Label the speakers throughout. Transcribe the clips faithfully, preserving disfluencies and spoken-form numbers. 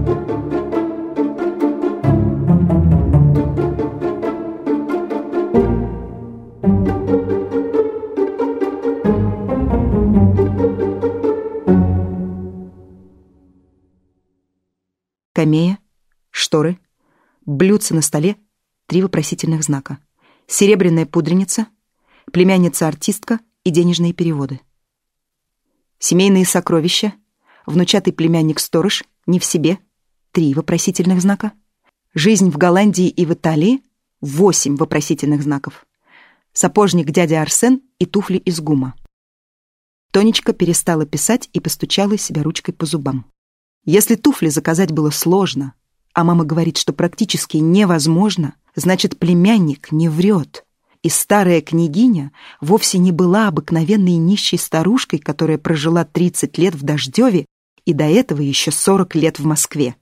Speaker 1: Камея, шторы, блюдце на столе, три вопросительных знака. Серебряная пудреница, племянница-артистка и денежные переводы. Семейные сокровища, внучатый племянник-сторож, не в себе, три вопросительных знака. Жизнь в Голландии и в Италии, восемь вопросительных знаков. Сапожник дядя Арсен и туфли из гума. Тонечка перестала писать и постучала себя ручкой по зубам. Если туфли заказать было сложно, а мама говорит, что практически невозможно, значит, племянник не врет. И старая княгиня вовсе не была обыкновенной нищей старушкой, которая прожила тридцать лет в Дождеве и до этого еще сорок лет в Москве.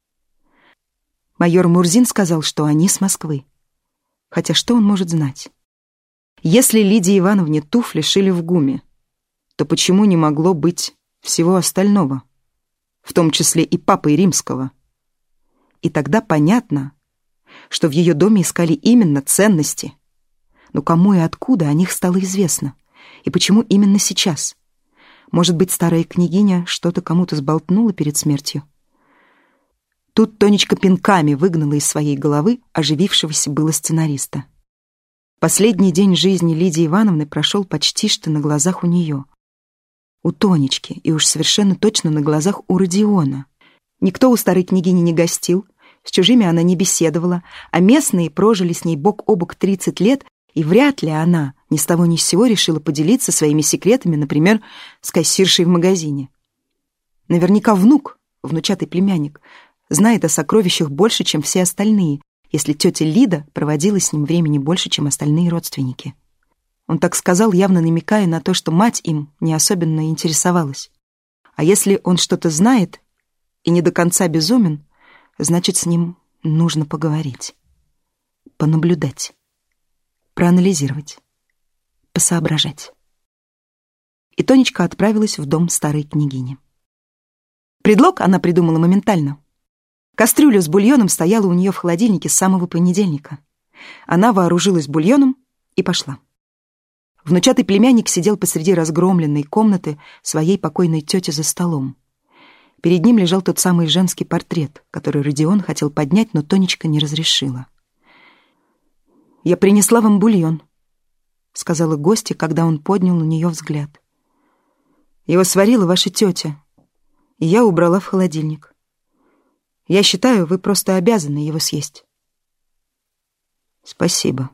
Speaker 1: Майор Мурзин сказал, что они с Москвы. Хотя что он может знать? Если Лидии Ивановне туфли шили в гуме, то почему не могло быть всего остального? В том числе и папы Римского. И тогда понятно, что в ее доме искали именно ценности. Но кому и откуда о них стало известно? И почему именно сейчас? Может быть, старая княгиня что-то кому-то сболтнула перед смертью? Тут Тонечка пинками выгнала из своей головы оживившегося было сценариста. Последний день жизни Лидии Ивановны прошел почти что на глазах у нее. У Тонечки, и уж совершенно точно на глазах у Родиона. Никто у старой княгини не гостил, с чужими она не беседовала, а местные прожили с ней бок о бок тридцать лет, и вряд ли она ни с того ни с сего решила поделиться своими секретами, например, с кассиршей в магазине. Наверняка внук, внучатый племянник, знает о сокровищах больше, чем все остальные, если тетя Лида проводила с ним времени больше, чем остальные родственники. Он так сказал, явно намекая на то, что мать им не особенно интересовалась. А если он что-то знает и не до конца безумен, значит, с ним нужно поговорить, понаблюдать, проанализировать, посоображать. И Тонечка отправилась в дом старой княгини. Предлог она придумала моментально. Кастрюля с бульоном стояла у нее в холодильнике с самого понедельника. Она вооружилась бульоном и пошла. Внучатый племянник сидел посреди разгромленной комнаты своей покойной тети за столом. Перед ним лежал тот самый женский портрет, который Родион хотел поднять, но Тонечка не разрешила. «Я принесла вам бульон», — сказала гостья, когда он поднял на нее взгляд. «Его сварила ваша тетя, и я убрала в холодильник. Я считаю, вы просто обязаны его съесть». «Спасибо».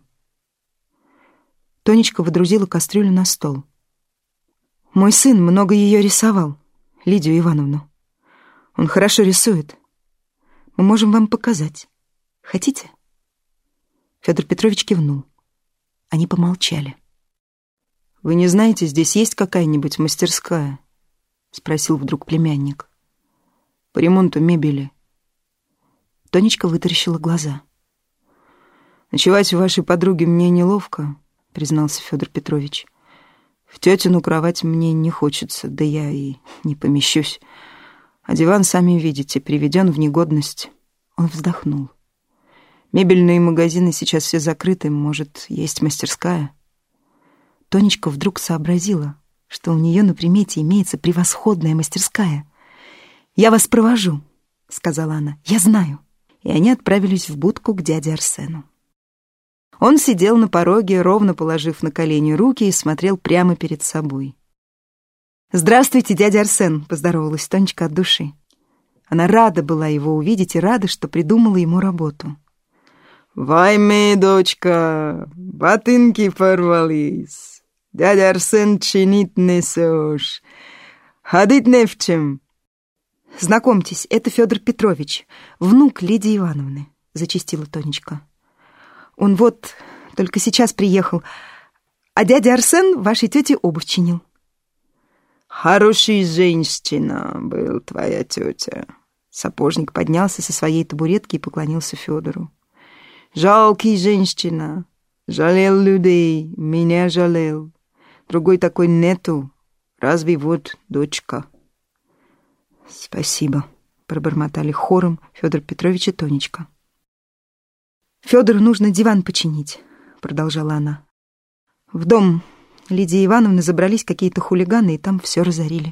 Speaker 1: Тонечка водрузила кастрюлю на стол. «Мой сын много ее рисовал, Лидию Ивановну. Он хорошо рисует. Мы можем вам показать. Хотите?» Федор Петрович кивнул. Они помолчали. «Вы не знаете, здесь есть какая-нибудь мастерская?» — спросил вдруг племянник. «По ремонту мебели». Тонечка вытаращила глаза. «Ночевать у вашей подруги мне неловко», — признался Федор Петрович. «В тетину кровать мне не хочется, да я и не помещусь. А диван, сами видите, приведен в негодность». Он вздохнул. «Мебельные магазины сейчас все закрыты, может, есть мастерская?» Тонечка вдруг сообразила, что у нее на примете имеется превосходная мастерская. «Я вас провожу», — сказала она, — «я знаю». И они отправились в будку к дяде Арсену. Он сидел на пороге, ровно положив на колени руки, и смотрел прямо перед собой. «Здравствуйте, дядя Арсен», — поздоровалась Тонечка от души. Она рада была его увидеть и рада, что придумала ему работу.
Speaker 2: «Вайме, дочка, ботинки порвались. Дядя Арсен чинить несешь. Ходить не в чем».
Speaker 1: «Знакомьтесь, это Федор Петрович, внук Лидии Ивановны», — зачастила Тонечка. «Он вот только сейчас приехал, а дядя Арсен вашей тете обувь чинил».
Speaker 2: «Хорошая женщина был твоя тетя».
Speaker 1: Сапожник поднялся со своей табуретки и поклонился Федору.
Speaker 2: «Жалкий женщина. Жалел людей, меня жалел. Другой такой нету. Разве вот дочка».
Speaker 1: «Спасибо», пробормотали хором Федор Петрович и Тонечка. «Федору нужно диван починить», — продолжала она. «В дом Лидии Ивановны забрались какие-то хулиганы и там все разорили».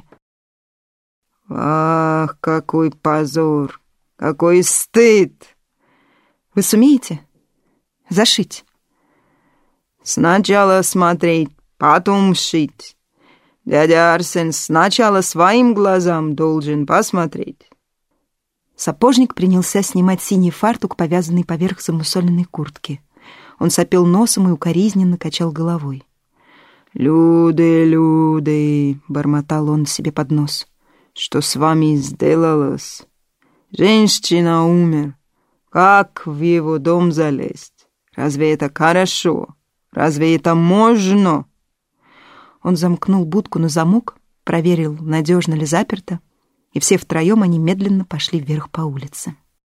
Speaker 2: «Ах, какой позор! Какой стыд!»
Speaker 1: «Вы сумеете зашить?»
Speaker 2: «Сначала смотреть, потом шить. Дядя Арсен сначала своим глазам должен посмотреть».
Speaker 1: Сапожник принялся снимать синий фартук, повязанный поверх замусоленной куртки. Он сопел носом и укоризненно качал головой.
Speaker 2: «Люди, люди!» — бормотал он себе под нос. «Что с вами сделалось? Женщина умер. Как в его дом залезть? Разве это хорошо? Разве это можно?»
Speaker 1: Он замкнул будку на замок, проверил, надежно ли заперто, и все втроем они медленно пошли вверх по улице.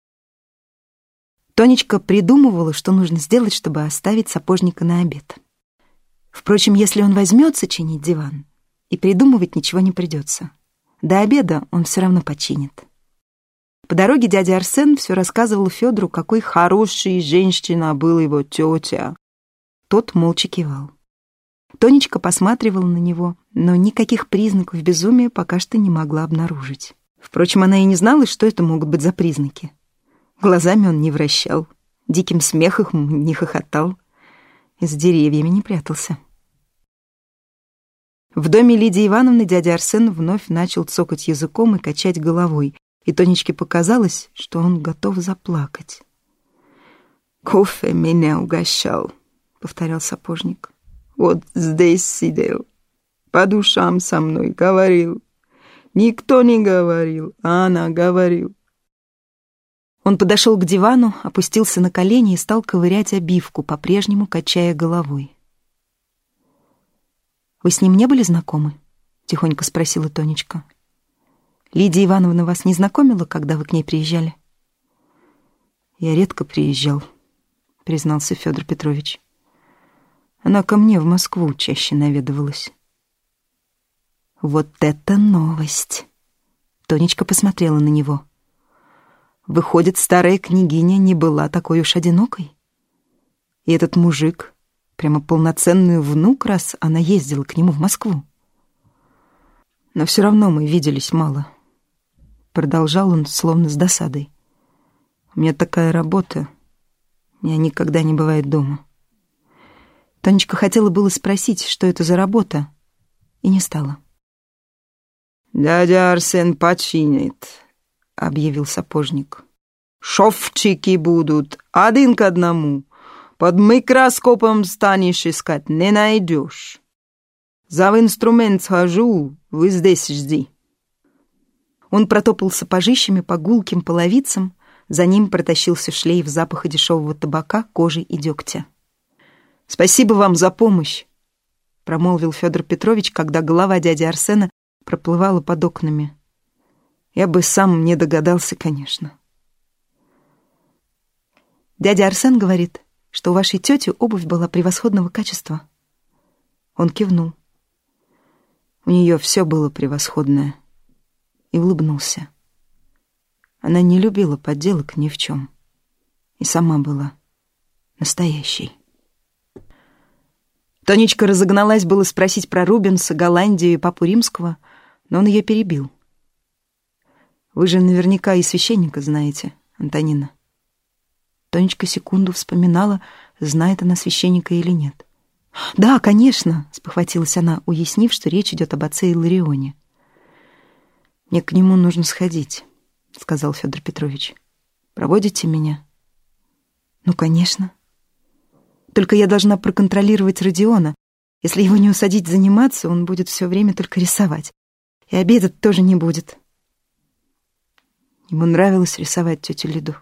Speaker 1: Тонечка придумывала, что нужно сделать, чтобы оставить сапожника на обед. Впрочем, если он возьмется чинить диван, и придумывать ничего не придется. До обеда он все равно починит. По дороге дядя Арсен все рассказывал Федору, какой хорошей женщина была его тетя. Тот молча кивал. Тонечка посматривала на него, но никаких признаков безумия пока что не могла обнаружить. Впрочем, она и не знала, что это могут быть за признаки. Глазами он не вращал, диким смехом не хохотал, и за деревьями не прятался. В доме Лидии Ивановны дядя Арсен вновь начал цокать языком и качать головой, и Тонечке показалось, что он готов заплакать.
Speaker 2: «Кофе меня угощал», — повторял сапожник. «Вот здесь сидел, по душам со мной говорил. Никто не говорил, а она говорил».
Speaker 1: Он подошел к дивану, опустился на колени и стал ковырять обивку, по-прежнему качая головой. «Вы с ним не были знакомы?» — тихонько спросила Тонечка. «Лидия Ивановна вас не знакомила, когда вы к ней приезжали?»
Speaker 2: «Я редко приезжал», — признался Федор Петрович. «Она ко мне в Москву чаще наведывалась».
Speaker 1: «Вот это новость!» Тонечка посмотрела на него. «Выходит, старая княгиня не была такой уж одинокой? И этот мужик прямо полноценный внук, раз она ездила к нему в Москву».
Speaker 2: «Но все равно мы виделись мало», — продолжал он, словно с досадой. «У меня такая работа. Я никогда не бывает дома».
Speaker 1: Тонечка хотела было спросить, что это за работа, и не стала.
Speaker 2: «Дядя Арсен починит», — объявил сапожник. «Шовчики будут один к одному. Под микроскопом станешь искать, не найдешь. За в инструмент схожу, вы здесь жди».
Speaker 1: Он протопал сапожищами по гулким половицам, за ним протащился шлейф запаха дешевого табака, кожи и дегтя.
Speaker 2: «Спасибо вам за помощь»,
Speaker 1: — промолвил Федор Петрович, когда голова дяди Арсена проплывала под окнами.
Speaker 2: «Я бы сам не догадался, конечно».
Speaker 1: «Дядя Арсен говорит, что у вашей тети обувь была превосходного качества». Он кивнул.
Speaker 2: «У нее все было превосходное». И улыбнулся. Она не любила подделок ни в чем. И сама была настоящей.
Speaker 1: Тонечка разогналась было спросить про Рубенса, Голландию и Папу Римского, но он ее перебил. «Вы же наверняка и священника знаете, Антонина». Тонечка секунду вспоминала, знает она священника или нет. «Да, конечно», — спохватилась она, уяснив, что речь идет об отце Илларионе.
Speaker 2: «Мне к нему нужно сходить», — сказал Федор Петрович. «Проводите меня?»
Speaker 1: «Ну, конечно. Только я должна проконтролировать Родиона. Если его не усадить заниматься, он будет все время только рисовать. И обедать тоже не будет».
Speaker 2: Ему нравилось рисовать тетю Лиду.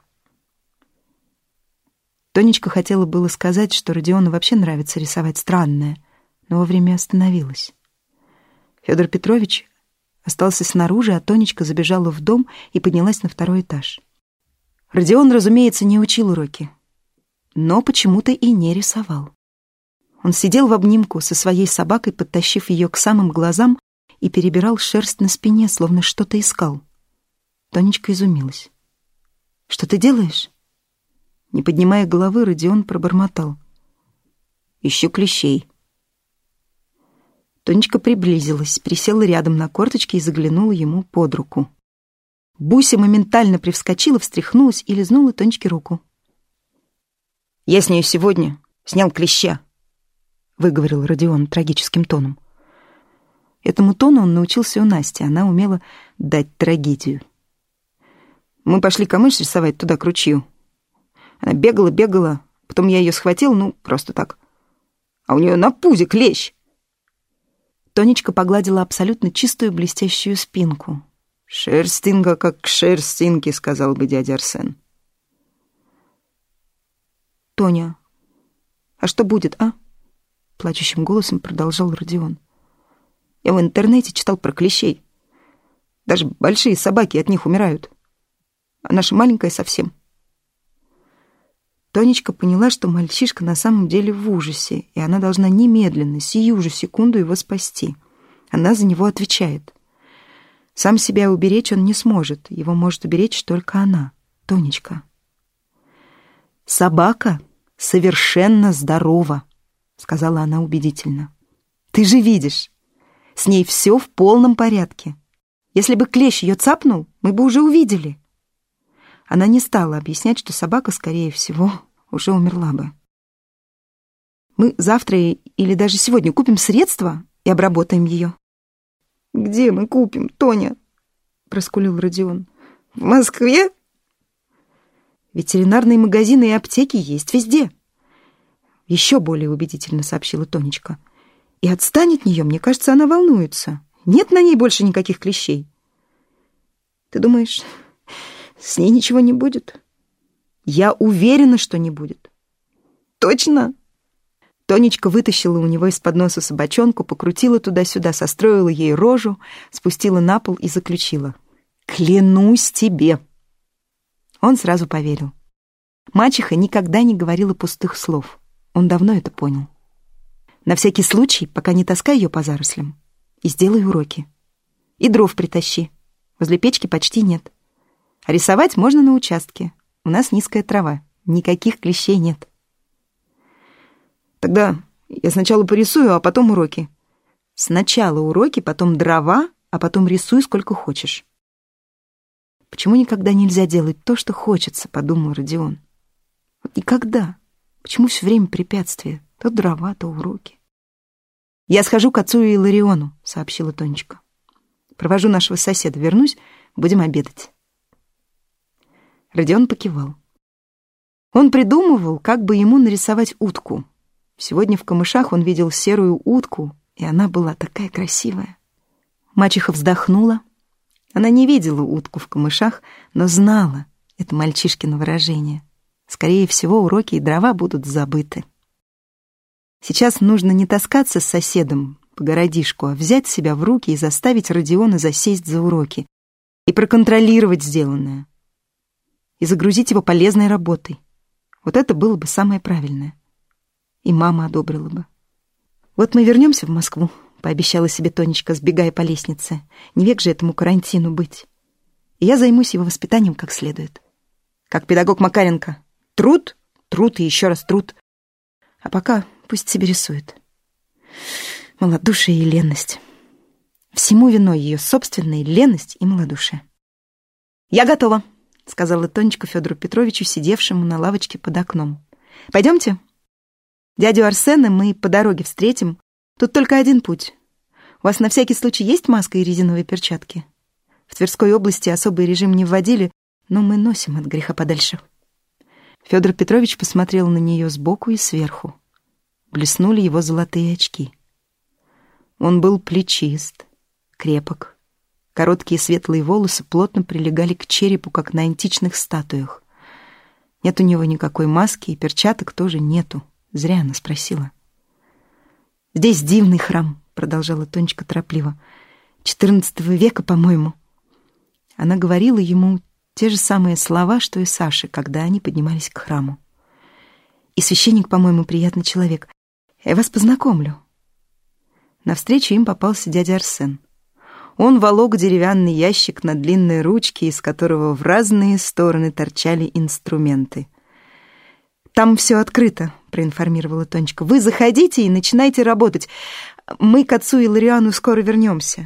Speaker 1: Тонечка хотела было сказать, что Родиону вообще нравится рисовать странное, но вовремя остановилась. Федор Петрович остался снаружи, а Тонечка забежала в дом и поднялась на второй этаж. Родион, разумеется, не учил уроки, но почему-то и не рисовал. Он сидел в обнимку со своей собакой, подтащив ее к самым глазам, и перебирал шерсть на спине, словно что-то искал. Тонечка изумилась. «Что ты делаешь?» Не поднимая головы, Родион пробормотал. «Ищу клещей». Тонечка приблизилась, присела рядом на корточки и заглянула ему под руку. Буся моментально привскочила, встряхнулась и лизнула Тонечке руку. «Я с нею сегодня снял клеща», — выговорил Родион трагическим тоном. Этому тону он научился у Насти, она умела дать трагедию. Мы пошли камыш рисовать туда, к ручью. Она бегала, бегала, потом я ее схватил, ну, просто так. А у нее на пузе клещ. Тонечка погладила абсолютно чистую блестящую спинку. «Шерстинка, как к шерстинке», — сказал бы дядя Арсен. «Тоня, а что будет, а?» — плачущим голосом продолжал Родион. «Я в интернете читал про клещей. Даже большие собаки от них умирают. А наша маленькая совсем». Тонечка поняла, что мальчишка на самом деле в ужасе, и она должна немедленно, сию же секунду его спасти. Она за него отвечает. Сам себя уберечь он не сможет, его может уберечь только она, Тонечка. «Собака совершенно здорова», — сказала она убедительно. «Ты же видишь, с ней все в полном порядке. Если бы клещ ее цапнул, мы бы уже увидели». Она не стала объяснять, что собака, скорее всего, уже умерла бы. «Мы завтра или даже сегодня купим средства и обработаем ее». «Где мы купим, Тоня?» — проскулил Родион. «В Москве?» «Ветеринарные магазины и аптеки есть везде», — еще более убедительно сообщила Тонечка. «И отстань от нее, мне кажется, она волнуется. Нет на ней больше никаких клещей». «Ты думаешь, с ней ничего не будет?» «Я уверена, что не будет». «Точно?» Тонечка вытащила у него из-под носа собачонку, покрутила туда-сюда, состроила ей рожу, спустила на пол и заключила. «Клянусь тебе!» Он сразу поверил. Мачеха никогда не говорила пустых слов. Он давно это понял. «На всякий случай, пока не таскай ее по зарослям, и сделай уроки. И дров притащи. Возле печки почти нет. А рисовать можно на участке. У нас низкая трава, никаких клещей нет». «Тогда я сначала порисую, а потом уроки». «Сначала уроки, потом дрова, а потом рисуй сколько хочешь». «Почему никогда нельзя делать то, что хочется?» — подумал Родион. «Вот никогда. Почему все время препятствия? То дрова, то уроки». «Я схожу к отцу и Илариону», — сообщила Тонечка. «Провожу нашего соседа, вернусь, будем обедать». Родион покивал. Он придумывал, как бы ему нарисовать утку. Сегодня в камышах он видел серую утку, и она была такая красивая. Мачеха вздохнула. Она не видела утку в камышах, но знала это мальчишкино выражение. Скорее всего, уроки и дрова будут забыты. Сейчас нужно не таскаться с соседом по городишку, а взять себя в руки и заставить Родиона засесть за уроки и проконтролировать сделанное. И загрузить его полезной работой. Вот это было бы самое правильное. И мама одобрила бы. «Вот мы вернемся в Москву», — пообещала себе Тонечка, сбегая по лестнице. «Не век же этому карантину быть. И я займусь его воспитанием как следует. Как педагог Макаренко. Труд, труд и еще раз труд. А пока пусть себе рисует. Малодушие и ленность. Всему виной ее собственная леность и малодушие». «Я готова», — сказала Тонечка Федору Петровичу, сидевшему на лавочке под окном. «Пойдемте. Дядю Арсена мы по дороге встретим. Тут только один путь. У вас на всякий случай есть маска и резиновые перчатки? В Тверской области особый режим не вводили, но мы носим от греха подальше». Федор Петрович посмотрел на нее сбоку и сверху. Блеснули его золотые очки. Он был плечист, крепок. Короткие светлые волосы плотно прилегали к черепу, как на античных статуях. Нет у него никакой маски, и перчаток тоже нету. Зря она спросила. «Здесь дивный храм», — продолжала Тонечка торопливо. «четырнадцатого века, по-моему». Она говорила ему те же самые слова, что и Саше, когда они поднимались к храму. «И священник, по-моему, приятный человек. Я вас познакомлю». Навстречу им попался дядя Арсен. Он волок деревянный ящик на длинной ручке, из которого в разные стороны торчали инструменты. «Там все открыто», — проинформировала Тонечка. «Вы заходите и начинайте работать. Мы к отцу и Лариану скоро вернемся».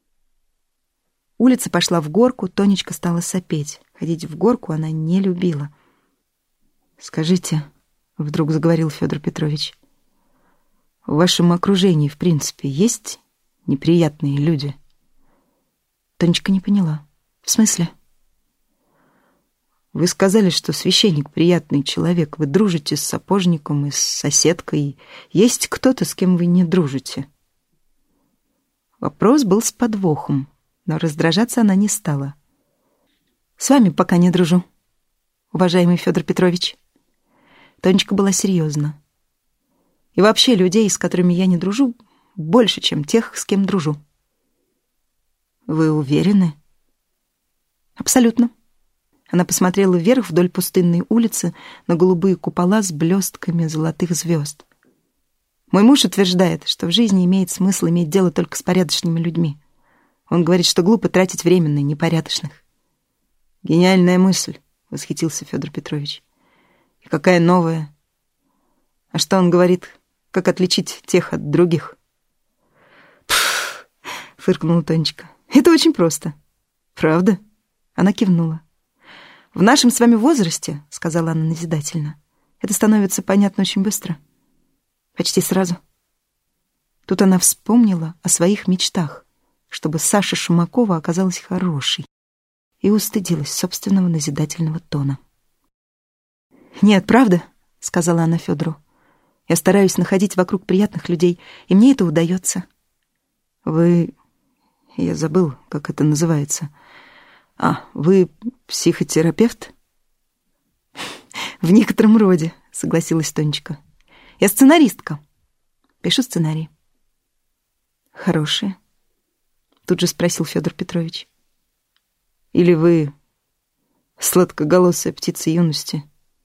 Speaker 1: Улица пошла в горку, Тонечка стала сопеть. Ходить в горку она не любила. «Скажите», — вдруг заговорил Федор Петрович, «в вашем окружении, в принципе, есть неприятные люди?» Тонечка не поняла. «В смысле?» «Вы сказали, что священник приятный человек. Вы дружите с сапожником и с соседкой. Есть кто-то, с кем вы не дружите?» Вопрос был с подвохом, но раздражаться она не стала. «С вами пока не дружу, уважаемый Федор Петрович». Тонечка была серьезна. «И вообще людей, с которыми я не дружу, больше, чем тех, с кем дружу». «Вы уверены?» «Абсолютно». Она посмотрела вверх вдоль пустынной улицы на голубые купола с блестками золотых звезд. «Мой муж утверждает, что в жизни имеет смысл иметь дело только с порядочными людьми. Он говорит, что глупо тратить время на непорядочных». «Гениальная мысль», — восхитился Федор Петрович. «И какая новая? А что он говорит, как отличить тех от других?» «Пф!» — фыркнула Тонечка. «Это очень просто». «Правда?» — она кивнула. «В нашем с вами возрасте, — сказала она назидательно, — это становится понятно очень быстро. Почти сразу». Тут она вспомнила о своих мечтах, чтобы Саша Шумакова оказалась хорошей, и устыдилась собственного назидательного тона. «Нет, правда, — сказала она Федору, — я стараюсь находить вокруг приятных людей, и мне это удается». «Вы... я забыл, как это называется. А, вы психотерапевт?» «В некотором роде», — согласилась Тонечка. «Я сценаристка. Пишу сценарий». «Хорошие?» — тут же спросил Федор Петрович. «Или вы сладкоголосая птица юности?»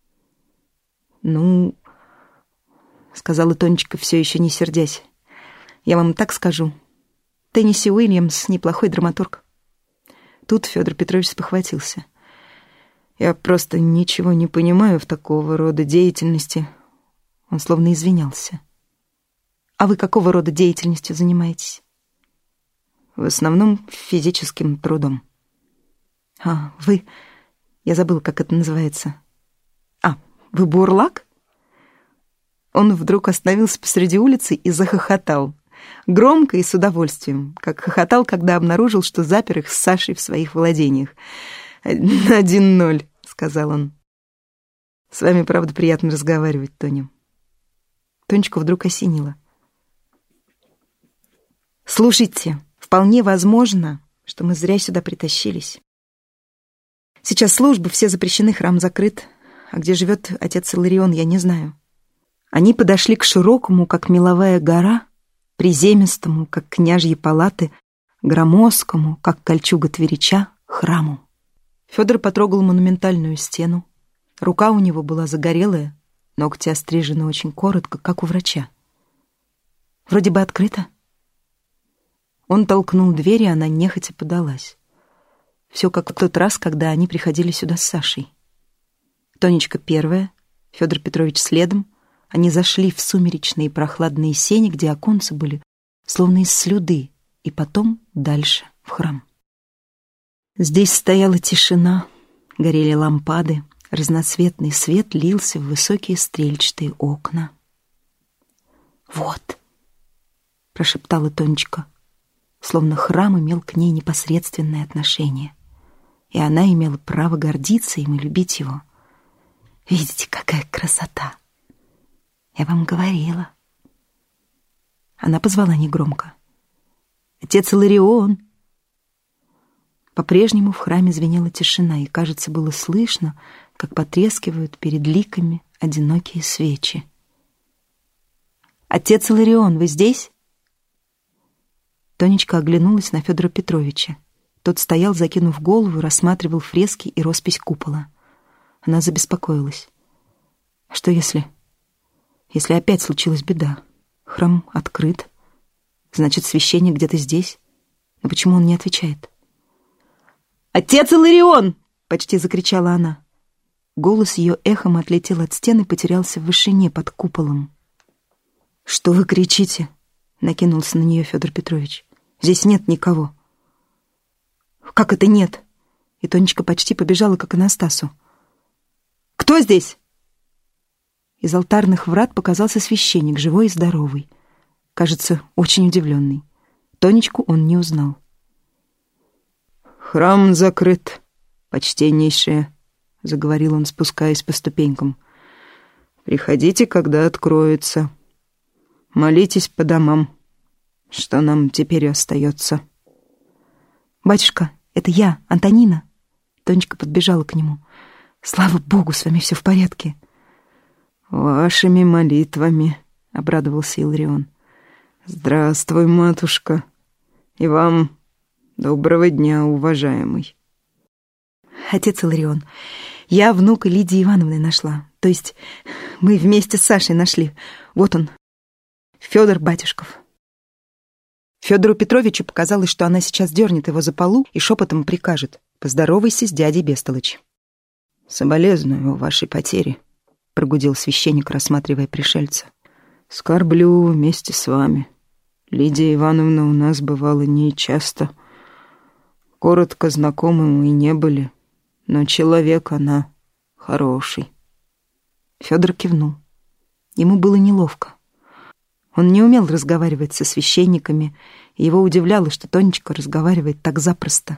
Speaker 1: «Ну, — сказала Тонечка, все еще не сердясь, — я вам так скажу. Тенниси Уильямс — неплохой драматург». Тут Федор Петрович спохватился. «Я просто ничего не понимаю в такого рода деятельности». Он словно извинялся. «А вы какого рода деятельностью занимаетесь?» «В основном физическим трудом». «А, вы... я забыла, как это называется. А, вы бурлак?» Он вдруг остановился посреди улицы и захохотал. Громко и с удовольствием, как хохотал, когда обнаружил, что запер их с Сашей в своих владениях. «Один ноль», — сказал он. «С вами, правда, приятно разговаривать, Тоня». Тонечку вдруг осенило. «Слушайте, вполне возможно, что мы зря сюда притащились. Сейчас службы, все запрещены, храм закрыт. А где живет отец Иларион, я не знаю». Они подошли к широкому, как меловая гора, приземистому, как княжьи палаты, громоздкому, как кольчуга Тверича, храму. Федор потрогал монументальную стену. Рука у него была загорелая, ногти острижены очень коротко, как у врача. Вроде бы открыто. Он толкнул дверь, и она нехотя подалась. Все как в тот раз, когда они приходили сюда с Сашей. Тонечка первая, Федор Петрович следом. Они зашли в сумеречные прохладные сени, где оконцы были словно из слюды, и потом дальше в храм. Здесь стояла тишина, горели лампады, разноцветный свет лился в высокие стрельчатые окна. «Вот», — прошептала Тонечка, словно храм имел к ней непосредственное отношение, и она имела право гордиться им и любить его. «Видите, какая красота! Я вам говорила». Она позвала негромко. «Отец Иларион!» По-прежнему в храме звенела тишина, и, кажется, было слышно, как потрескивают перед ликами одинокие свечи. «Отец Иларион, вы здесь?» Тонечка оглянулась на Федора Петровича. Тот стоял, закинув голову, рассматривал фрески и роспись купола. Она забеспокоилась. Что если... Если опять случилась беда? Храм открыт. Значит, священник где-то здесь. Но почему он не отвечает? «Отец Иларион!» — почти закричала она. Голос ее эхом отлетел от стены и потерялся в вышине под куполом. «Что вы кричите?» — накинулся на нее Федор Петрович. «Здесь нет никого». «Как это нет?» И Тонечка почти побежала к Анастасу. «Кто здесь?» Из алтарных врат показался священник, живой и здоровый. Кажется, очень удивленный. Тонечку он не узнал.
Speaker 2: «Храм закрыт, почтеннейшая», — заговорил он, спускаясь по ступенькам. «Приходите, когда откроется. Молитесь по домам. Что нам теперь остается?»
Speaker 1: «Батюшка, это я, Антонина». Тонечка подбежала к нему. «Слава Богу, с вами все в порядке».
Speaker 2: «Вашими молитвами», — обрадовался Иларион. «Здравствуй, матушка. И вам доброго дня, уважаемый».
Speaker 1: «Отец Иларион, я внука Лидии Ивановны нашла. То есть мы вместе с Сашей нашли. Вот он, Федор Батюшков». Федору Петровичу показалось, что она сейчас дернет его за полу и шепотом прикажет: «Поздоровайся с дядей Бестолыч».
Speaker 2: «Соболезную вашей потере», — прогудел священник, рассматривая пришельца. «Скорблю вместе с вами. Лидия Ивановна у нас бывала нечасто. Коротко знакомы мы не были, но человек она хороший».
Speaker 1: Федор кивнул. Ему было неловко. Он не умел разговаривать со священниками, и его удивляло, что Тонечка разговаривает так запросто.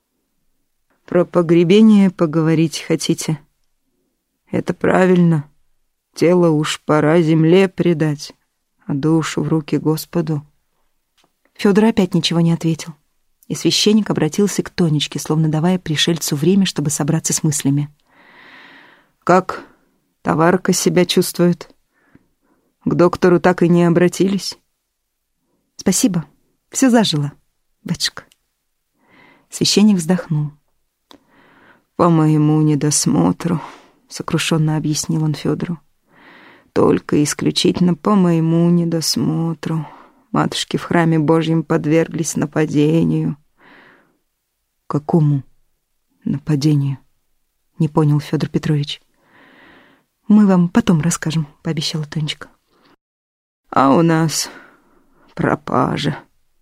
Speaker 2: «Про погребение поговорить хотите? Это правильно. Тело уж пора земле предать, а душу в руки Господу».
Speaker 1: Федор опять ничего не ответил, и священник обратился к Тонечке, словно давая пришельцу время, чтобы собраться с мыслями.
Speaker 2: «Как товарка себя чувствует? К доктору так и не обратились?»
Speaker 1: «Спасибо, все зажило, батюшка». Священник вздохнул.
Speaker 2: «По моему недосмотру», — сокрушенно объяснил он Федору. «Только исключительно по моему недосмотру. Матушки в храме Божьем подверглись нападению».
Speaker 1: «Какому нападению?» — не понял Федор Петрович. «Мы вам потом расскажем», — пообещала Тонечка.
Speaker 2: «А у нас пропажа.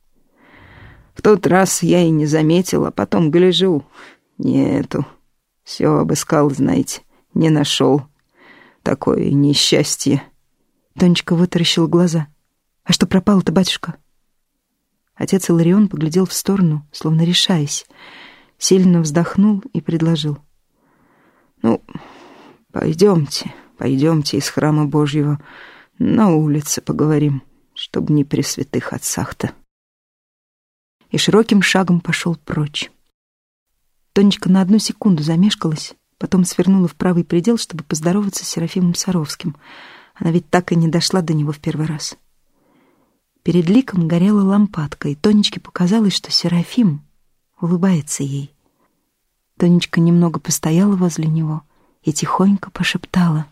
Speaker 2: В тот раз я и не заметила, а потом гляжу. Нету. Все обыскал, знаете, не нашел. Такое несчастье».
Speaker 1: Тонечка вытаращила глаза. «А что пропало-то, батюшка?» Отец Иларион поглядел в сторону, словно решаясь, сильно вздохнул и предложил:
Speaker 2: «Ну, пойдемте, пойдемте из храма Божьего на улице поговорим, чтобы не при святых отцах-то».
Speaker 1: И широким шагом пошел прочь. Тонечка на одну секунду замешкалась, потом свернула в правый предел, чтобы поздороваться с Серафимом Саровским. Она ведь так и не дошла до него в первый раз. Перед ликом горела лампадка, и Тонечке показалось, что Серафим улыбается ей. Тонечка немного постояла возле него и тихонько пошептала: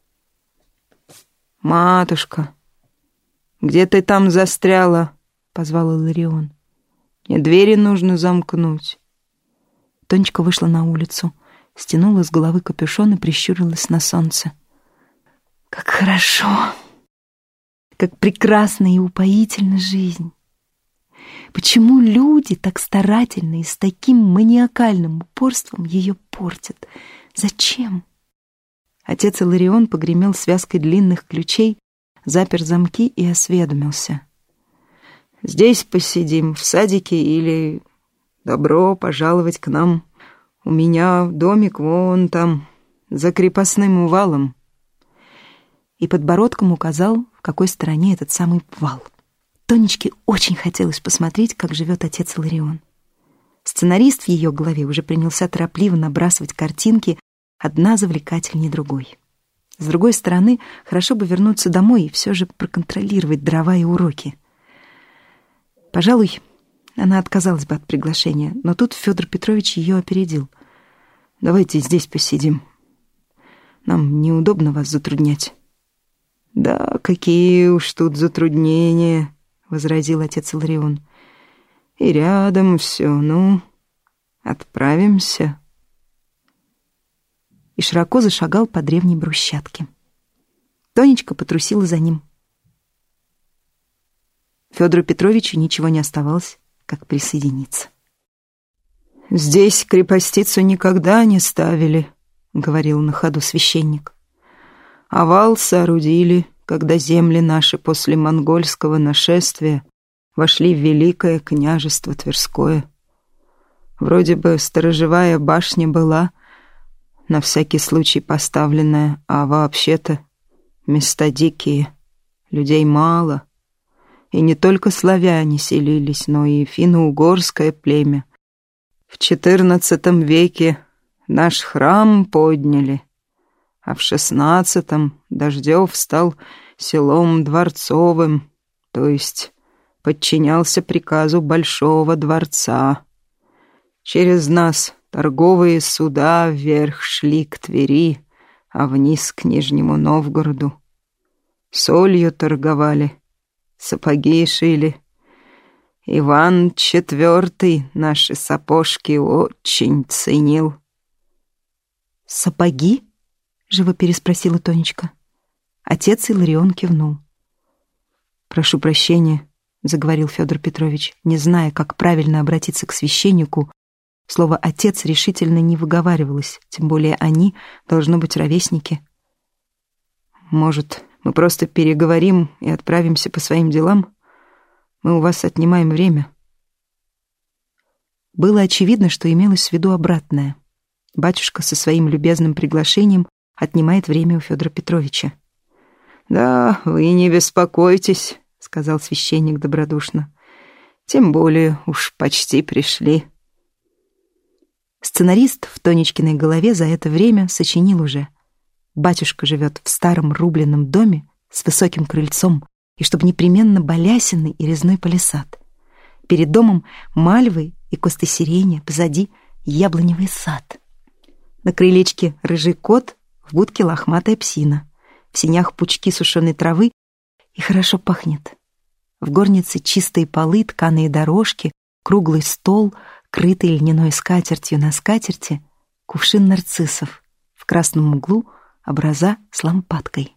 Speaker 2: «Матушка, где ты там застряла?» — позвал Иларион. «Мне двери нужно замкнуть».
Speaker 1: Тонечка вышла на улицу, стянула с головы капюшон и прищурилась на солнце. «Как хорошо! Как прекрасна и упоительна жизнь! Почему люди так старательно и с таким маниакальным упорством ее портят? Зачем?» Отец Иларион погремел связкой длинных ключей, запер замки и осведомился:
Speaker 2: «Здесь посидим, в садике, или добро пожаловать к нам? У меня домик вон там, за крепостным валом».
Speaker 1: И подбородком указал, в какой стороне этот самый вал. Тонечке очень хотелось посмотреть, как живет отец Иларион. Сценарист в ее голове уже принялся торопливо набрасывать картинки, одна завлекательнее другой. С другой стороны, хорошо бы вернуться домой и все же проконтролировать дрова и уроки. Пожалуй, она отказалась бы от приглашения, но тут Федор Петрович ее опередил.
Speaker 2: «Давайте здесь посидим. Нам неудобно вас затруднять». «Да какие уж тут затруднения», — возразил отец Иларион. И рядом все, ну, отправимся.
Speaker 1: И широко зашагал по древней брусчатке. Тонечка потрусила за ним. Федору Петровичу ничего не оставалось, как присоединиться.
Speaker 2: «Здесь крепостицу никогда не ставили», — говорил на ходу священник. «А вал соорудили, когда земли наши после монгольского нашествия вошли в Великое княжество Тверское. Вроде бы сторожевая башня была, на всякий случай поставленная, а вообще-то места дикие, людей мало. И не только славяне селились, но и финно-угорское племя. В четырнадцатом веке наш храм подняли, а в шестнадцатом Дождев стал селом дворцовым, то есть подчинялся приказу Большого дворца. Через нас торговые суда вверх шли к Твери, а вниз к Нижнему Новгороду. Солью торговали, сапоги шили. Иван Четвертый наши сапожки очень ценил».
Speaker 1: «Сапоги?» — живо переспросила Тонечка. Отец Илларион кивнул. «Прошу прощения», — заговорил Федор Петрович, не зная, как правильно обратиться к священнику. Слово «отец» решительно не выговаривалось, тем более они должны быть ровесники.
Speaker 2: «Может, мы просто переговорим и отправимся по своим делам? Мы у вас отнимаем время».
Speaker 1: Было очевидно, что имелось в виду обратное. Батюшка со своим любезным приглашением отнимает время у Федора Петровича.
Speaker 2: «Да, вы не беспокойтесь», — сказал священник добродушно. «Тем более уж почти пришли».
Speaker 1: Сценарист в Тонечкиной голове за это время сочинил уже. Батюшка живет в старом рубленном доме с высоким крыльцом, и чтобы непременно балясины и резной палисад. Перед домом мальвы и кусты сирени, позади яблоневый сад. На крылечке рыжий кот, в будке лохматая псина, в сенях пучки сушеной травы, и хорошо пахнет. В горнице чистые полы, тканые дорожки, круглый стол, крытый льняной скатертью на скатерти, кувшин нарциссов, в красном углу образа с лампадкой.